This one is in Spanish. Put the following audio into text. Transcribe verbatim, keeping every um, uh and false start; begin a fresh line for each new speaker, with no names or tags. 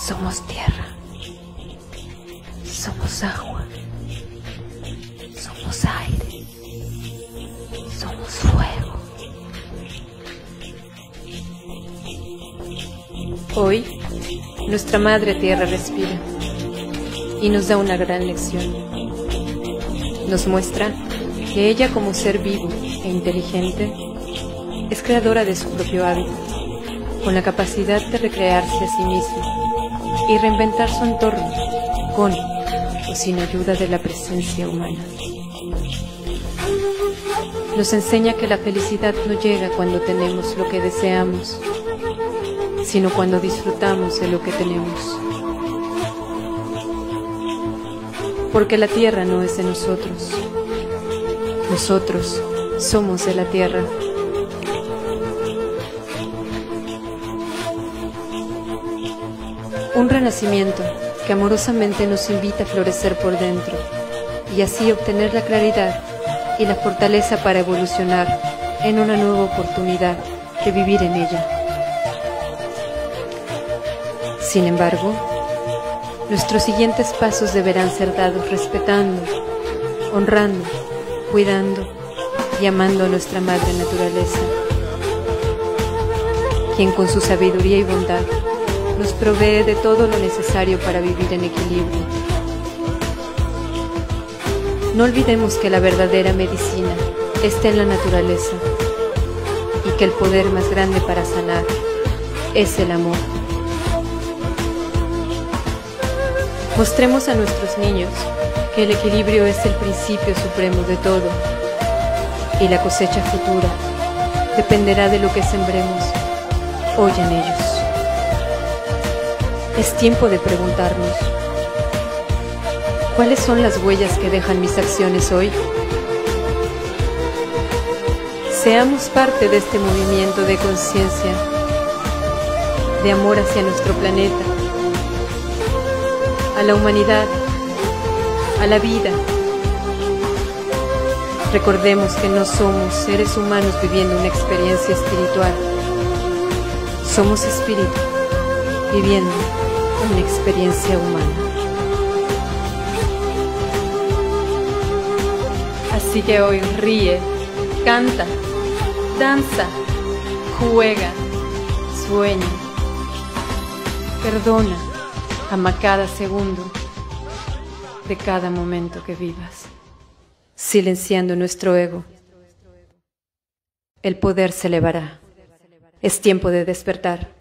Somos tierra, somos agua, somos aire, somos fuego. Hoy, nuestra Madre Tierra respira y nos da una gran lección. Nos muestra que ella, como ser vivo e inteligente, es creadora de su propio hábitat, con la capacidad de recrearse a sí misma y reinventar su entorno, con o sin ayuda de la presencia humana. Nos enseña que la felicidad no llega cuando tenemos lo que deseamos, sino cuando disfrutamos de lo que tenemos. Porque la tierra no es de nosotros, nosotros somos de la tierra. Un renacimiento que amorosamente nos invita a florecer por dentro y así obtener la claridad y la fortaleza para evolucionar en una nueva oportunidad de vivir en ella. Sin embargo, nuestros siguientes pasos deberán ser dados respetando, honrando, cuidando y amando a nuestra madre naturaleza, quien con su sabiduría y bondad nos provee de todo lo necesario para vivir en equilibrio. No olvidemos que la verdadera medicina está en la naturaleza y que el poder más grande para sanar es el amor. Mostremos a nuestros niños que el equilibrio es el principio supremo de todo y la cosecha futura dependerá de lo que sembremos hoy en ellos. Es tiempo de preguntarnos, ¿cuáles son las huellas que dejan mis acciones hoy? Seamos parte de este movimiento de conciencia, de amor hacia nuestro planeta, a la humanidad, a la vida. Recordemos que no somos seres humanos viviendo una experiencia espiritual, somos espíritu viviendo una experiencia humana. Así que hoy ríe, canta, danza, juega, sueña, perdona, ama cada segundo de cada momento que vivas. Silenciando nuestro ego, el poder se elevará. Es tiempo de despertar.